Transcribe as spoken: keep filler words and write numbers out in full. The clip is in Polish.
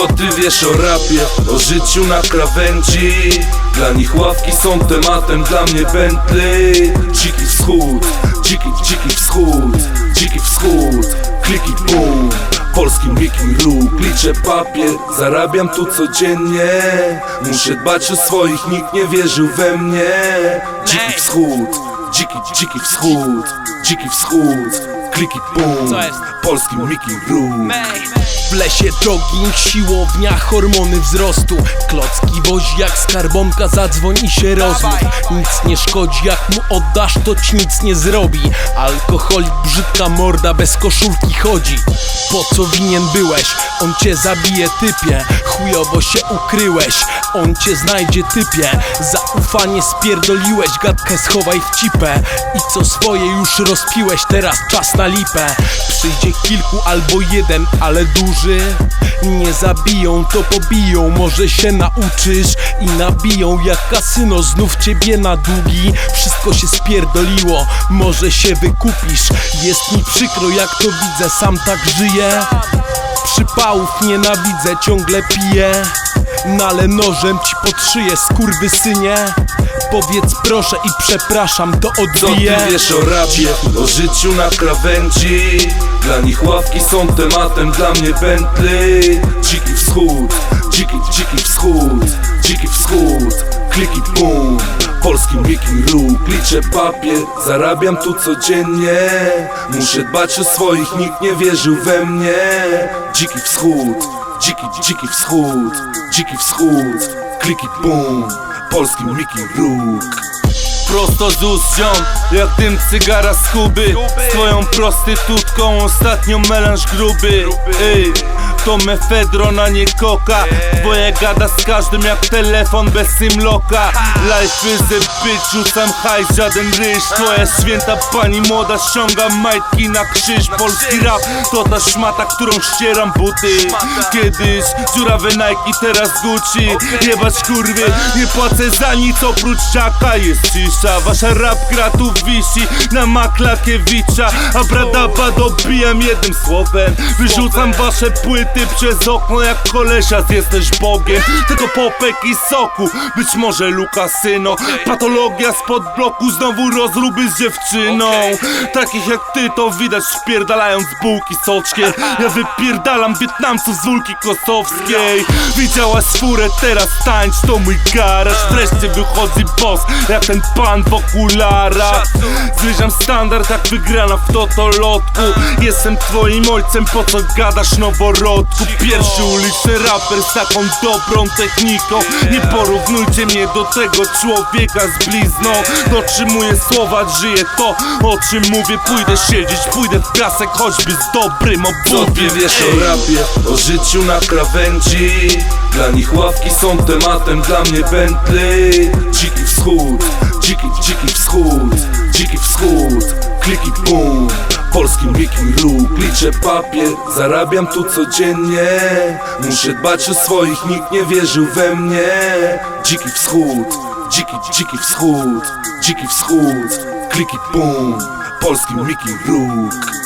Co ty wiesz o rapie, o życiu na krawędzi? Dla nich ławki są tematem, dla mnie Bentley. Dziki wschód, dziki, dziki wschód, dziki wschód. Kliki boom, polski Mickey Rook. Liczę papier, zarabiam tu codziennie. Muszę dbać o swoich, nikt nie wierzył we mnie. Dziki wschód, dziki, dziki wschód, dziki wschód. Kliki boom, polski Mickey Rook. W lesie jogging, siłownia, hormony wzrostu. Klocki wozi jak skarbonka, zadzwoń i się rozmów. Nic nie szkodzi, jak mu oddasz, to ci nic nie zrobi. Alkoholik, brzydka morda, bez koszulki chodzi. Po co winien byłeś? On cię zabije, typie. Chujowo się ukryłeś, on cię znajdzie, typie. Zaufanie spierdoliłeś, gadkę schowaj w cipę. I co swoje już rozpiłeś, teraz czas na lipę. Przyjdzie kilku albo jeden, ale duży. Nie zabiją, to pobiją, może się nauczysz. I nabiją jak kasyno, znów ciebie na długi. Wszystko się spierdoliło, może się wykupisz. Jest mi przykro jak to widzę, sam tak żyję. Przypałów nienawidzę, ciągle piję. Nalę nożem ci pod szyję, skurwysynie. Powiedz proszę i przepraszam, to odbiję. Co ty wiesz o rapie, o życiu na krawędzi? Dla nich ławki są tematem, dla mnie Bentley. Dziki wschód, dziki, dziki wschód, dziki wschód. Kliki boom, polski Mickey Rook. Liczę papier, zarabiam tu codziennie. Muszę dbać o swoich, nikt nie wierzył we mnie. Dziki wschód, dziki, dziki wschód, dziki wschód. Kliki boom, polski Mickey Rook. Prosto z ust ziom, jak dym cygara z Kuby. Z twoją prostytutką ostatnio melanż gruby. Ej, to mefedron, a nie koka. Twoje gada z każdym jak telefon bez simlocka. Life is a bitch, rzucam hajs, żaden ryż. Twoja święta pani młoda ściąga majtki na krzyż. Polski rap to ta szmata, którą ścieram buty. Kiedyś dziurawe Nike, teraz Gucci. Jebać kurwy, nie płacę za nic oprócz czaka. Jest cisza, wasza rap gra tu wisi na Maklakiewicza. A bradaba dobijam jednym słowem. Wyrzucam wasze płyty przez okno jak kolesias, jesteś Bogiem. Tylko popek i soku, być może Lukasyno. Patologia spod bloku, znowu rozruby z dziewczyną. Takich jak ty to widać wpierdalając bułki soczkie. Ja wypierdalam Wietnamców z Wólki Kosowskiej. Widziałaś furę, teraz tańcz, to mój garaż. Wreszcie wychodzi boss, jak ten pan w okularach. Zbliżam standard jak wygrana w totolotku. Jestem twoim ojcem, po co gadasz noworodku? Pierwszy uliczny raper z taką dobrą techniką. Nie porównujcie mnie do tego człowieka z blizną. Dotrzymuję słowa, żyję to, o czym mówię. Pójdę siedzieć, pójdę w piasek, choćby z dobrym Co obuwiem. ty wiesz o rapie, o życiu na krawędzi? Dla nich ławki są tematem, dla mnie Bentley. Dziki wschód, dziki, dziki wschód, dziki wschód. Kliki boom, polski Mickey Rook. Liczę papier, zarabiam tu codziennie. Muszę dbać o swoich, nikt nie wierzył we mnie. Dziki wschód, dziki, dziki wschód, dziki wschód. Kliki boom, polski Mickey Rook.